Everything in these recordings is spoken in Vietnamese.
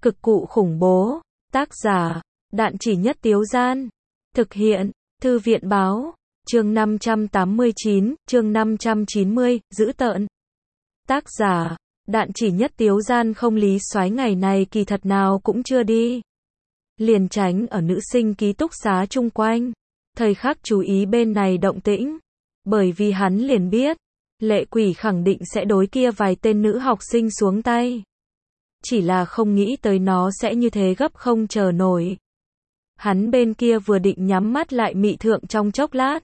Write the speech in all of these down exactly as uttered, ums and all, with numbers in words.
Cực cụ khủng bố. Tác giả, Đạn Chỉ Nhất Tiếu Gian. Thực hiện, Thư viện báo. Chương năm trăm tám mươi chín, chương năm trăm chín mươi, dữ tợn. Tác giả, Đạn Chỉ Nhất Tiếu Gian. Không, Lý Soái ngày này kỳ thật nào cũng chưa đi. Liền tránh ở nữ sinh ký túc xá chung quanh. Thời khắc chú ý bên này động tĩnh. Bởi vì hắn liền biết, Lệ Quỷ khẳng định sẽ đối kia vài tên nữ học sinh xuống tay. Chỉ là không nghĩ tới nó sẽ như thế gấp không chờ nổi. Hắn bên kia vừa định nhắm mắt lại mị thượng trong chốc lát.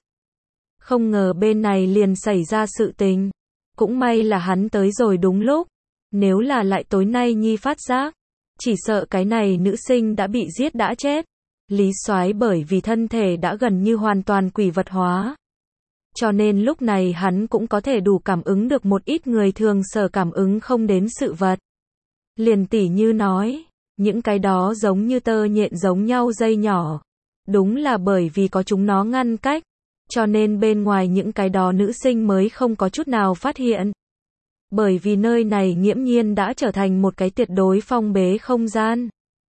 Không ngờ bên này liền xảy ra sự tình. Cũng may là hắn tới rồi đúng lúc. Nếu là lại tối nay nhi phát giác, chỉ sợ cái này nữ sinh đã bị giết đã chết. Lý Soái bởi vì thân thể đã gần như hoàn toàn quỷ vật hóa. Cho nên lúc này hắn cũng có thể đủ cảm ứng được một ít người thường sở cảm ứng không đến sự vật. Liền tỉ như nói, những cái đó giống như tơ nhện giống nhau dây nhỏ. Đúng là bởi vì có chúng nó ngăn cách, cho nên bên ngoài những cái đó nữ sinh mới không có chút nào phát hiện. Bởi vì nơi này nghiễm nhiên đã trở thành một cái tuyệt đối phong bế không gian.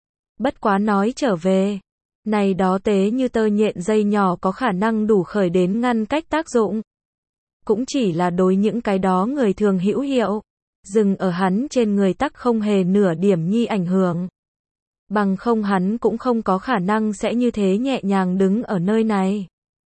Bất quá nói trở về, này đó tế như tơ nhện dây nhỏ có khả năng đủ khởi đến ngăn cách tác dụng. Cũng chỉ là đối những cái đó người thường hữu hiệu. Dừng ở hắn trên người tắc không hề nửa điểm nhi ảnh hưởng. Bằng không hắn cũng không có khả năng sẽ như thế nhẹ nhàng đứng ở nơi này.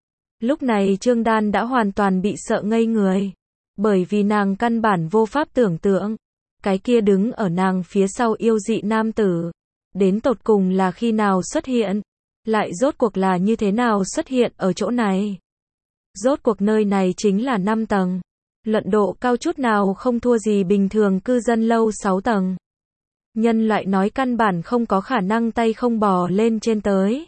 Lúc này Trương Đan đã hoàn toàn bị sợ ngây người. Bởi vì nàng căn bản vô pháp tưởng tượng. Cái kia đứng ở nàng phía sau yêu dị nam tử. Đến tột cùng là khi nào xuất hiện. Lại rốt cuộc là như thế nào xuất hiện ở chỗ này. Rốt cuộc nơi này chính là năm tầng. Luận độ cao chút nào không thua gì bình thường cư dân lâu sáu tầng. Nhân loại nói căn bản không có khả năng tay không bò lên trên tới.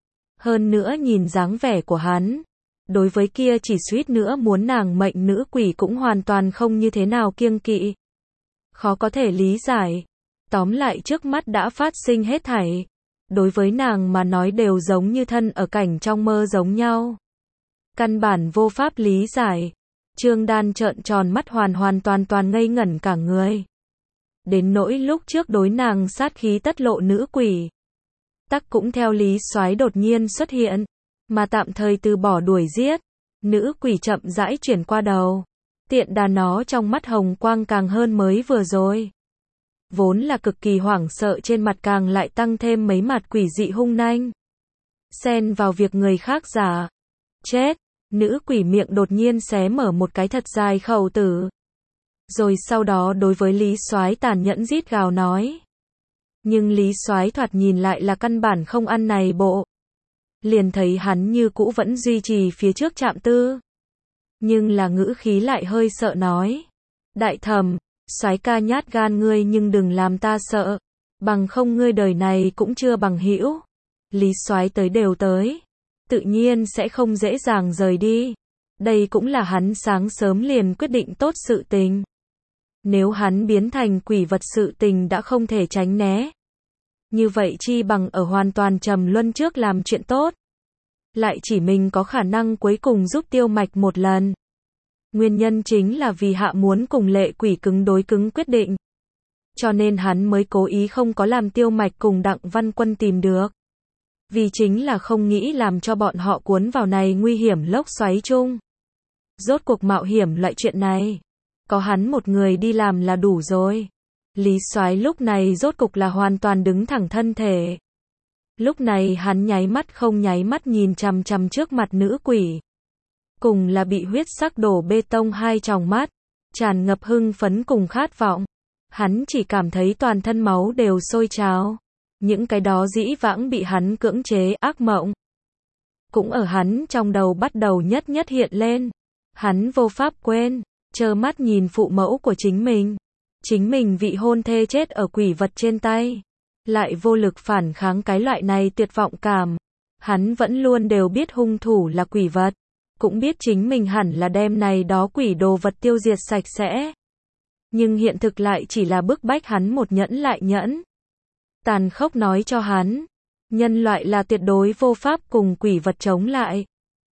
Hơn nữa nhìn dáng vẻ của hắn. Đối với kia chỉ suýt nữa muốn nàng mệnh nữ quỷ cũng hoàn toàn không như thế nào kiêng kỵ. Khó có thể lý giải. Tóm lại trước mắt đã phát sinh hết thảy. Đối với nàng mà nói đều giống như thân ở cảnh trong mơ giống nhau. Căn bản vô pháp lý giải. Trương Đan trợn tròn mắt hoàn hoàn toàn toàn ngây ngẩn cả người. Đến nỗi lúc trước đối nàng sát khí tất lộ nữ quỷ. Tắc cũng theo Lý Soái đột nhiên xuất hiện. Mà tạm thời từ bỏ đuổi giết. Nữ quỷ chậm rãi chuyển qua đầu. Tiện đà nó trong mắt hồng quang càng hơn mới vừa rồi. Vốn là cực kỳ hoảng sợ trên mặt càng lại tăng thêm mấy mặt quỷ dị hung nanh. Xen vào việc người khác giả. Chết. Nữ quỷ miệng đột nhiên xé mở một cái thật dài khẩu tử. Rồi sau đó đối với Lý Soái tàn nhẫn rít gào nói. Nhưng Lý Soái thoạt nhìn lại là căn bản không ăn này bộ. Liền thấy hắn như cũ vẫn duy trì phía trước trạm tư. Nhưng là ngữ khí lại hơi sợ nói. Đại thẩm, Soái ca nhát gan ngươi nhưng đừng làm ta sợ. Bằng không ngươi đời này cũng chưa bằng hữu. Lý Soái tới đều tới. Tự nhiên sẽ không dễ dàng rời đi. Đây cũng là hắn sáng sớm liền quyết định tốt sự tình. Nếu hắn biến thành quỷ vật sự tình đã không thể tránh né. Như vậy chi bằng ở hoàn toàn trầm luân trước làm chuyện tốt. Lại chỉ mình có khả năng cuối cùng giúp Tiêu Mạch một lần. Nguyên nhân chính là vì hạ muốn cùng Lệ Quỷ cứng đối cứng quyết định. Cho nên hắn mới cố ý không có làm Tiêu Mạch cùng Đặng Văn Quân tìm được. Vì chính là không nghĩ làm cho bọn họ cuốn vào này nguy hiểm lốc xoáy chung. Rốt cuộc mạo hiểm loại chuyện này. Có hắn một người đi làm là đủ rồi. Lý Soái lúc này rốt cục là hoàn toàn đứng thẳng thân thể. Lúc này hắn nháy mắt không nháy mắt nhìn chằm chằm trước mặt nữ quỷ. Cùng là bị huyết sắc đổ bê tông hai tròng mắt. Tràn ngập hưng phấn cùng khát vọng. Hắn chỉ cảm thấy toàn thân máu đều sôi trào. Những cái đó dĩ vãng bị hắn cưỡng chế ác mộng. Cũng ở hắn trong đầu bắt đầu nhất nhất hiện lên. Hắn vô pháp quên. Trơ mắt nhìn phụ mẫu của chính mình. Chính mình vị hôn thê chết ở quỷ vật trên tay. Lại vô lực phản kháng cái loại này tuyệt vọng cảm. Hắn vẫn luôn đều biết hung thủ là quỷ vật. Cũng biết chính mình hẳn là đem này đó quỷ đồ vật tiêu diệt sạch sẽ. Nhưng hiện thực lại chỉ là bức bách hắn một nhẫn lại nhẫn. Tàn khốc nói cho hắn. Nhân loại là tuyệt đối vô pháp cùng quỷ vật chống lại.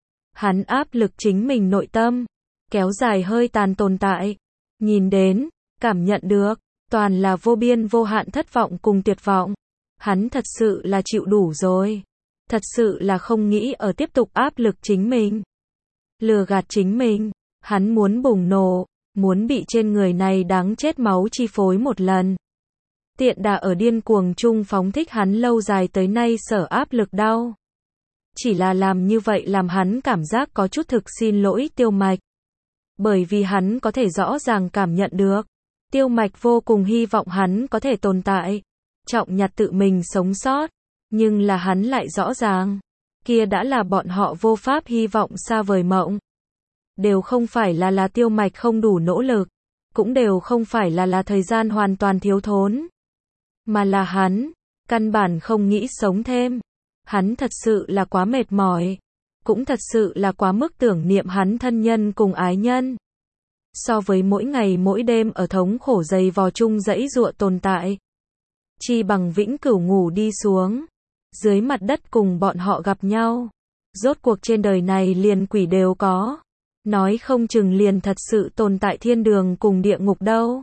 Hắn áp lực chính mình nội tâm. Kéo dài hơi tàn tồn tại. Nhìn đến, cảm nhận được. toàn là vô biên vô hạn thất vọng cùng tuyệt vọng. Hắn thật sự là chịu đủ rồi. Thật sự là không nghĩ ở tiếp tục áp lực chính mình. Lừa gạt chính mình. Hắn muốn bùng nổ, muốn bị trên người này đáng chết máu chi phối một lần. Tiện đà ở điên cuồng chung phóng thích hắn lâu dài tới nay sở áp lực đau. Chỉ là làm như vậy làm hắn cảm giác có chút thực xin lỗi Tiêu Mạch. Bởi vì hắn có thể rõ ràng cảm nhận được. Tiêu Mạch vô cùng hy vọng hắn có thể tồn tại. Trọng nhặt tự mình sống sót. Nhưng là hắn lại rõ ràng. Kia đã là bọn họ vô pháp hy vọng xa vời mộng. Đều không phải là là Tiêu Mạch không đủ nỗ lực. Cũng đều không phải là là thời gian hoàn toàn thiếu thốn. Mà là hắn. Căn bản không nghĩ sống thêm. Hắn thật sự là quá mệt mỏi. Cũng thật sự là quá mức tưởng niệm hắn thân nhân cùng ái nhân. So với mỗi ngày mỗi đêm ở thống khổ dày vò chung dãy dụa tồn tại. Chi bằng vĩnh cửu ngủ đi xuống. Dưới mặt đất cùng bọn họ gặp nhau. Rốt cuộc trên đời này liền quỷ đều có. Nói không chừng liền thật sự tồn tại thiên đường cùng địa ngục đâu.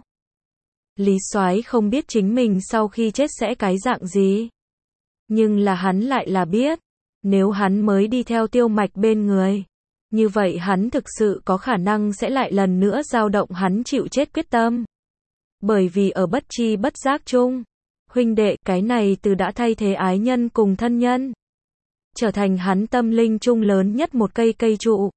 Lý Soái không biết chính mình sau khi chết sẽ cái dạng gì. Nhưng là hắn lại là biết. Nếu hắn mới đi theo Tiêu Mạch bên người. Như vậy hắn thực sự có khả năng sẽ lại lần nữa dao động hắn chịu chết quyết tâm. Bởi vì ở bất chi bất giác chung. Huynh đệ, cái này từ đã thay thế ái nhân cùng thân nhân. Trở thành hắn tâm linh chung lớn nhất một cây cây trụ.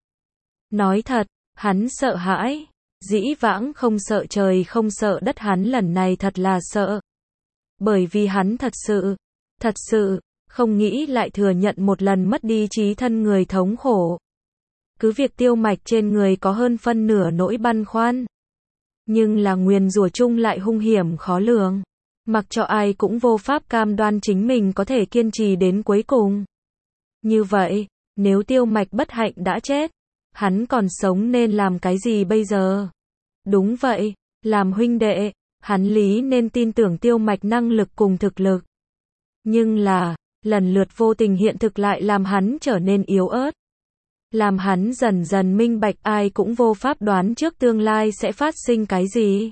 Nói thật, hắn sợ hãi. Dĩ vãng không sợ trời không sợ đất, hắn lần này thật là sợ. Bởi vì hắn thật sự, thật sự, không nghĩ lại thừa nhận một lần mất đi trí thân người thống khổ. Cứ việc Tiêu Mạch trên người có hơn phân nửa nỗi băn khoăn. Nhưng là nguyền rủa chung lại hung hiểm khó lường. Mặc cho ai cũng vô pháp cam đoan chính mình có thể kiên trì đến cuối cùng. Như vậy, nếu Tiêu Mạch bất hạnh đã chết, hắn còn sống nên làm cái gì bây giờ? Đúng vậy, làm huynh đệ, hắn lý nên tin tưởng Tiêu Mạch năng lực cùng thực lực. Nhưng là, lần lượt vô tình hiện thực lại làm hắn trở nên yếu ớt. Làm hắn dần dần minh bạch ai cũng vô pháp đoán trước tương lai sẽ phát sinh cái gì.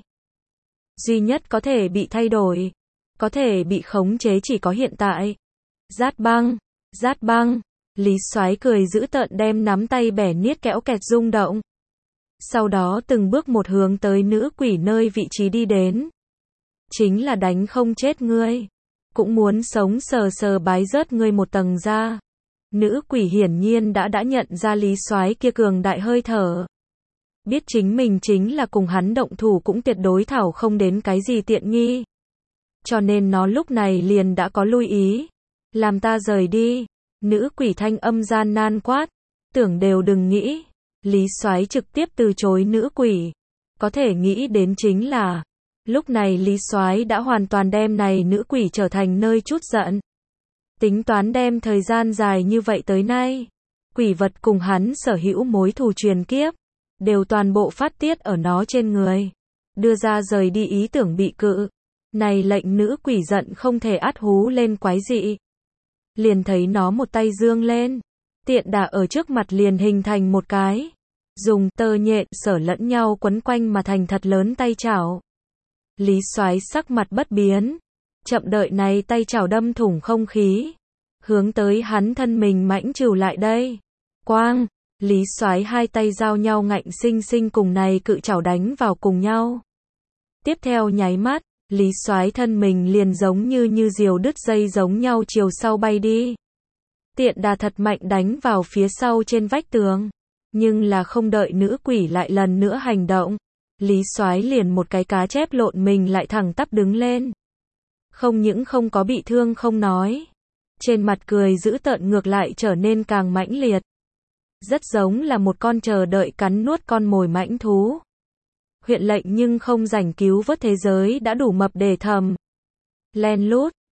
Duy nhất có thể bị thay đổi, có thể bị khống chế chỉ có hiện tại. Rát băng, rát băng, Lý Soái cười dữ tợn đem nắm tay bẻ niết kẽo kẹt rung động. Sau đó từng bước một hướng tới nữ quỷ nơi vị trí đi đến. Chính là đánh không chết ngươi. Cũng muốn sống sờ sờ bái rớt ngươi một tầng ra. Nữ quỷ hiển nhiên đã đã nhận ra Lý Soái kia cường đại hơi thở. Biết chính mình chính là cùng hắn động thủ cũng tuyệt đối thảo không đến cái gì tiện nghi. Cho nên nó lúc này liền đã có lui ý. Làm ta rời đi. Nữ quỷ thanh âm gian nan quát. Tưởng đều đừng nghĩ. Lý Soái trực tiếp từ chối nữ quỷ. Có thể nghĩ đến chính là. Lúc này Lý Soái đã hoàn toàn đem này nữ quỷ trở thành nơi trút giận. Tính toán đem thời gian dài như vậy tới nay. Quỷ vật cùng hắn sở hữu mối thù truyền kiếp. Đều toàn bộ phát tiết ở nó trên người. Đưa ra rời đi ý tưởng bị cự. Này lệnh nữ quỷ giận không thể át hú lên quái dị. Liền thấy nó một tay dương lên. Tiện đà ở trước mặt liền hình thành một cái. Dùng tơ nhện sở lẫn nhau quấn quanh mà thành thật lớn tay chảo. Lý Soái sắc mặt bất biến. Chậm đợi này tay chảo đâm thủng không khí. Hướng tới hắn thân mình mãnh trừ lại đây. Quang! Lý Soái hai tay giao nhau ngạnh sinh sinh cùng này cự chảo đánh vào cùng nhau. Tiếp theo nháy mắt, Lý Soái thân mình liền giống như như diều đứt dây giống nhau chiều sau bay đi. Tiện đà thật mạnh đánh vào phía sau trên vách tường. Nhưng là không đợi nữ quỷ lại lần nữa hành động. Lý Soái liền một cái cá chép lộn mình lại thẳng tắp đứng lên. Không những không có bị thương không nói. Trên mặt cười dữ tợn ngược lại trở nên càng mãnh liệt. Rất giống là một con chờ đợi cắn nuốt con mồi mãnh thú. Huyện lệnh nhưng không rảnh cứu vớt thế giới đã đủ mập để thầm. Len lút,